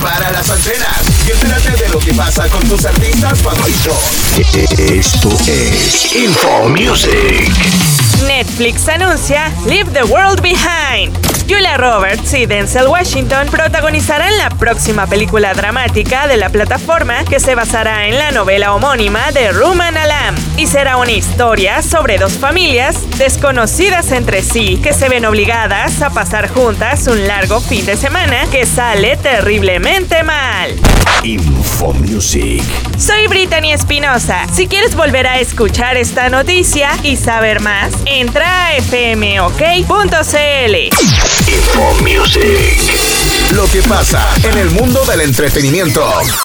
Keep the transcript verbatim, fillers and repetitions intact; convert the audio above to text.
Prepara las antenas y entérate de lo que pasa con tus artistas favoritos. Esto es Info Music. Netflix anuncia Leave the World Behind. Julia Roberts y Denzel Washington protagonizarán la próxima película dramática de la plataforma, que se basará en la novela homónima de Ruman Alam, y será una historia sobre dos familias desconocidas entre sí que se ven obligadas a pasar juntas un largo fin de semana que sale terriblemente mal. Info Music. Soy Brittany Espinosa. Si quieres volver a escuchar esta noticia y saber más, entra a f m o k punto c l. Info Music. Lo que pasa en el mundo del entretenimiento.